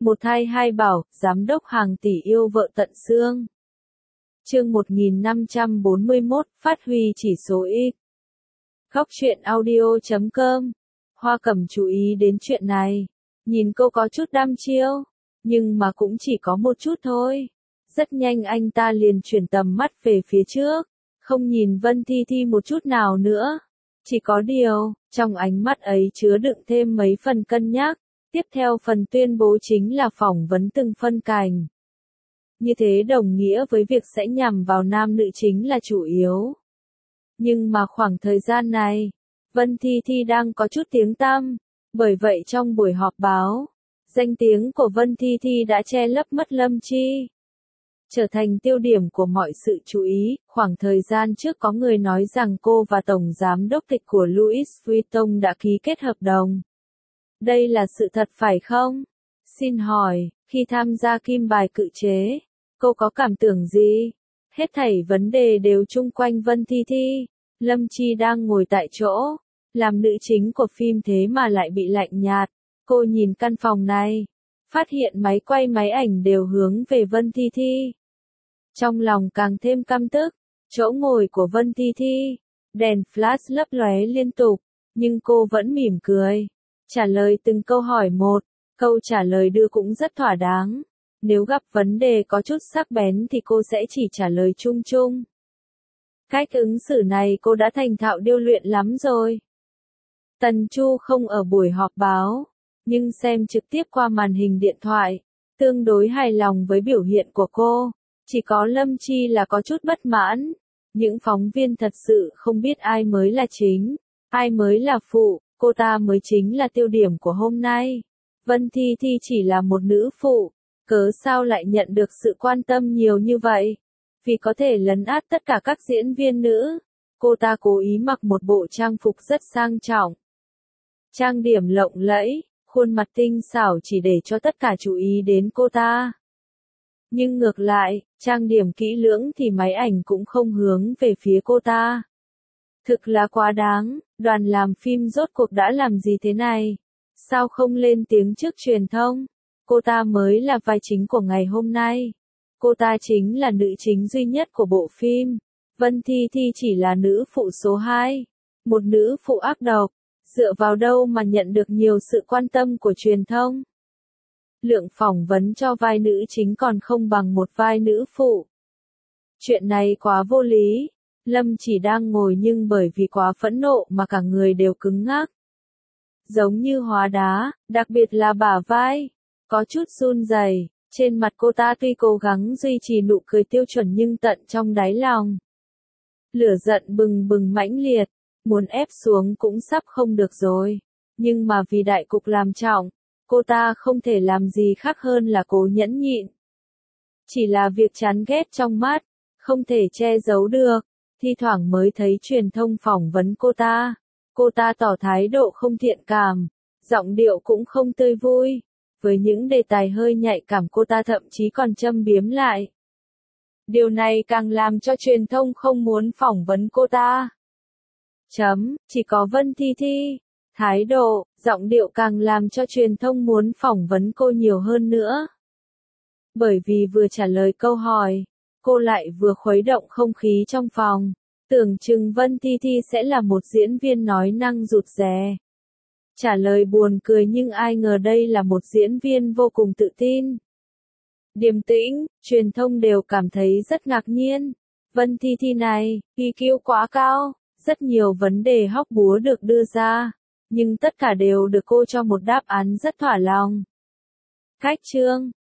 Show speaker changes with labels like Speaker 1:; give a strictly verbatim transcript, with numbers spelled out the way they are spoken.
Speaker 1: Một thai hai bảo, giám đốc hàng tỷ yêu vợ tận xương. Chương một nghìn năm trăm bốn mươi mốt, phát huy chỉ số X. Góc truyện audio chấm com. Hoa Cẩm chú ý đến chuyện này. Nhìn cô có chút đăm chiêu, nhưng mà cũng chỉ có một chút thôi. Rất nhanh anh ta liền chuyển tầm mắt về phía trước, không nhìn Vân Thi Thi một chút nào nữa. Chỉ có điều, trong ánh mắt ấy chứa đựng thêm mấy phần cân nhắc. Tiếp theo phần tuyên bố chính là phỏng vấn từng phân cảnh. Như thế đồng nghĩa với việc sẽ nhằm vào nam nữ chính là chủ yếu. Nhưng mà khoảng thời gian này, Vân Thi Thi đang có chút tiếng tăm, bởi vậy trong buổi họp báo, danh tiếng của Vân Thi Thi đã che lấp mất Lâm Chi. Trở thành tiêu điểm của mọi sự chú ý, khoảng thời gian trước có người nói rằng cô và Tổng Giám đốc tịch của Louis Vuitton đã ký kết hợp đồng. Đây là sự thật phải không? Xin hỏi, khi tham gia kim bài cự chế, cô có cảm tưởng gì? Hết thảy vấn đề đều chung quanh Vân Thi Thi. Lâm Chi đang ngồi tại chỗ, làm nữ chính của phim thế mà lại bị lạnh nhạt. Cô nhìn căn phòng này, phát hiện máy quay máy ảnh đều hướng về Vân Thi Thi. Trong lòng càng thêm căm tức, chỗ ngồi của Vân Thi Thi, đèn flash lấp lóe liên tục, nhưng cô vẫn mỉm cười. Trả lời từng câu hỏi một, câu trả lời đưa cũng rất thỏa đáng. Nếu gặp vấn đề có chút sắc bén thì cô sẽ chỉ trả lời chung chung. Cách ứng xử này cô đã thành thạo điêu luyện lắm rồi. Tần Chu không ở buổi họp báo, nhưng xem trực tiếp qua màn hình điện thoại, tương đối hài lòng với biểu hiện của cô. Chỉ có Lâm Chi là có chút bất mãn. Những phóng viên thật sự không biết ai mới là chính, ai mới là phụ. Cô ta mới chính là tiêu điểm của hôm nay. Vân Thi Thi chỉ là một nữ phụ, cớ sao lại nhận được sự quan tâm nhiều như vậy? Vì có thể lấn át tất cả các diễn viên nữ, cô ta cố ý mặc một bộ trang phục rất sang trọng. Trang điểm lộng lẫy, khuôn mặt tinh xảo chỉ để cho tất cả chú ý đến cô ta. Nhưng ngược lại, trang điểm kỹ lưỡng thì máy ảnh cũng không hướng về phía cô ta. Thực là quá đáng, đoàn làm phim rốt cuộc đã làm gì thế này? Sao không lên tiếng trước truyền thông? Cô ta mới là vai chính của ngày hôm nay. Cô ta chính là nữ chính duy nhất của bộ phim. Vân Thi Thi chỉ là nữ phụ số hai. Một nữ phụ ác độc. Dựa vào đâu mà nhận được nhiều sự quan tâm của truyền thông? Lượng phỏng vấn cho vai nữ chính còn không bằng một vai nữ phụ. Chuyện này quá vô lý. Lâm chỉ đang ngồi nhưng bởi vì quá phẫn nộ mà cả người đều cứng ngắc. Giống như hóa đá, đặc biệt là bả vai. Có chút run rẩy. Trên mặt cô ta tuy cố gắng duy trì nụ cười tiêu chuẩn nhưng tận trong đáy lòng. Lửa giận bừng bừng mãnh liệt, muốn ép xuống cũng sắp không được rồi. Nhưng mà vì đại cục làm trọng, cô ta không thể làm gì khác hơn là cố nhẫn nhịn. Chỉ là việc chán ghét trong mắt, không thể che giấu được. Thi thoảng mới thấy truyền thông phỏng vấn cô ta. Cô ta tỏ thái độ không thiện cảm, giọng điệu cũng không tươi vui. Với những đề tài hơi nhạy cảm cô ta thậm chí còn châm biếm lại. Điều này càng làm cho truyền thông không muốn phỏng vấn cô ta. Chấm, chỉ có Vân Thi Thi. Thái độ, giọng điệu càng làm cho truyền thông muốn phỏng vấn cô nhiều hơn nữa. Bởi vì vừa trả lời câu hỏi, cô lại vừa khuấy động không khí trong phòng. Tưởng chừng Vân Thi Thi sẽ là một diễn viên nói năng rụt rè. Trả lời buồn cười nhưng ai ngờ đây là một diễn viên vô cùng tự tin. Điềm tĩnh, truyền thông đều cảm thấy rất ngạc nhiên. Vân Thi Thi này, i kiu quá cao, rất nhiều vấn đề hóc búa được đưa ra. Nhưng tất cả đều được cô cho một đáp án rất thỏa lòng. Cách chương,